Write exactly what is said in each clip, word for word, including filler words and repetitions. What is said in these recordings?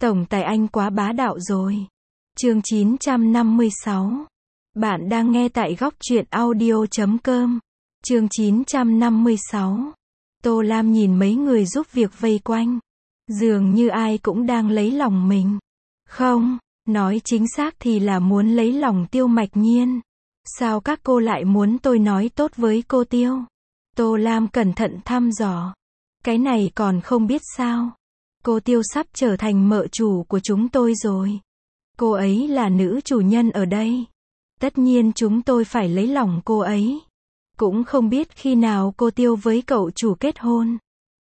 Tổng tài anh quá bá đạo rồi. Chương chín trăm năm mươi sáu. Bạn đang nghe tại góc truyện audio chấm com. Chương chín trăm năm mươi sáu. Tô Lam nhìn mấy người giúp việc vây quanh. Dường như ai cũng đang lấy lòng mình. Không, nói chính xác thì là muốn lấy lòng Tiêu Mạch Nhiên. Sao các cô lại muốn tôi nói tốt với cô Tiêu? Tô Lam cẩn thận thăm dò. Cái này còn không biết sao? Cô Tiêu sắp trở thành mợ chủ của chúng tôi rồi. Cô ấy là nữ chủ nhân ở đây. Tất nhiên chúng tôi phải lấy lòng cô ấy. Cũng không biết khi nào cô Tiêu với cậu chủ kết hôn.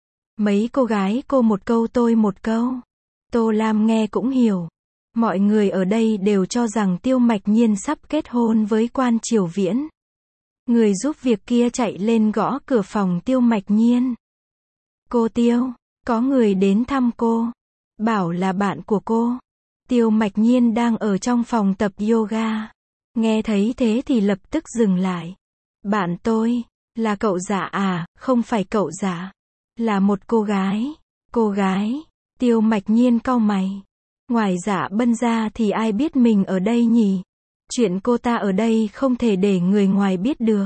Mấy cô gái cô một câu tôi một câu. Tô Lam nghe cũng hiểu. Mọi người ở đây đều cho rằng Tiêu Mạch Nhiên sắp kết hôn với Quan Triều Viễn. Người giúp việc kia chạy lên gõ cửa phòng Tiêu Mạch Nhiên. Cô Tiêu, có người đến thăm cô. Bảo là bạn của cô. Tiêu Mạch Nhiên đang ở trong phòng tập yoga. Nghe thấy thế thì lập tức dừng lại. Bạn tôi, là cậu Dạ à? Không phải cậu Dạ. Là một cô gái. Cô gái. Tiêu Mạch Nhiên cau mày. Ngoài Dạ Bân ra thì ai biết mình ở đây nhỉ? Chuyện cô ta ở đây không thể để người ngoài biết được.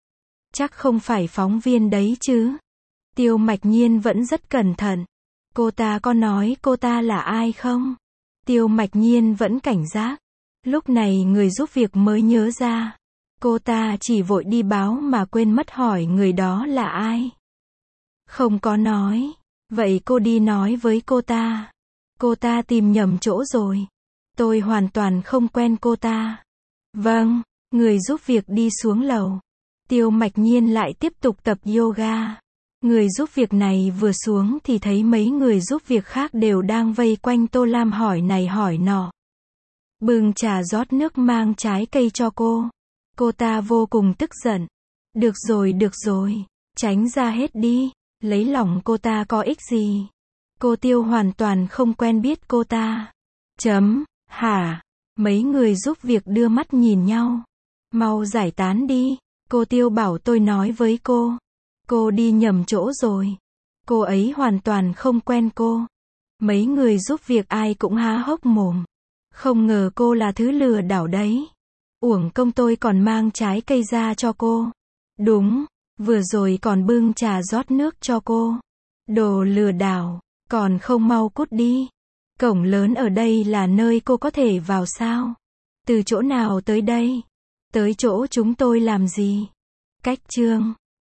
Chắc không phải phóng viên đấy chứ? Tiêu Mạch Nhiên vẫn rất cẩn thận. Cô ta có nói cô ta là ai không? Tiêu Mạch Nhiên vẫn cảnh giác. Lúc này người giúp việc mới nhớ ra. Cô ta chỉ vội đi báo mà quên mất hỏi người đó là ai. Không có nói. Vậy cô đi nói với cô ta. Cô ta tìm nhầm chỗ rồi. Tôi hoàn toàn không quen cô ta. Vâng, người giúp việc đi xuống lầu. Tiêu Mạch Nhiên lại tiếp tục tập yoga. Người giúp việc này vừa xuống thì thấy mấy người giúp việc khác đều đang vây quanh Tô Lam hỏi này hỏi nọ. Bưng trà rót nước mang trái cây cho cô. Cô ta vô cùng tức giận. Được rồi được rồi, tránh ra hết đi. Lấy lòng cô ta có ích gì? Cô Tiêu hoàn toàn không quen biết cô ta. Chấm, hả? Mấy người giúp việc đưa mắt nhìn nhau. Mau giải tán đi. Cô Tiêu bảo tôi nói với cô. Cô đi nhầm chỗ rồi. Cô ấy hoàn toàn không quen cô. Mấy người giúp việc ai cũng há hốc mồm. Không ngờ cô là thứ lừa đảo đấy. Uổng công tôi còn mang trái cây ra cho cô. Đúng, vừa rồi còn bưng trà rót nước cho cô. Đồ lừa đảo, còn không mau cút đi. Cổng lớn ở đây là nơi cô có thể vào sao? Từ chỗ nào tới đây? Tới chỗ chúng tôi làm gì? Cách chương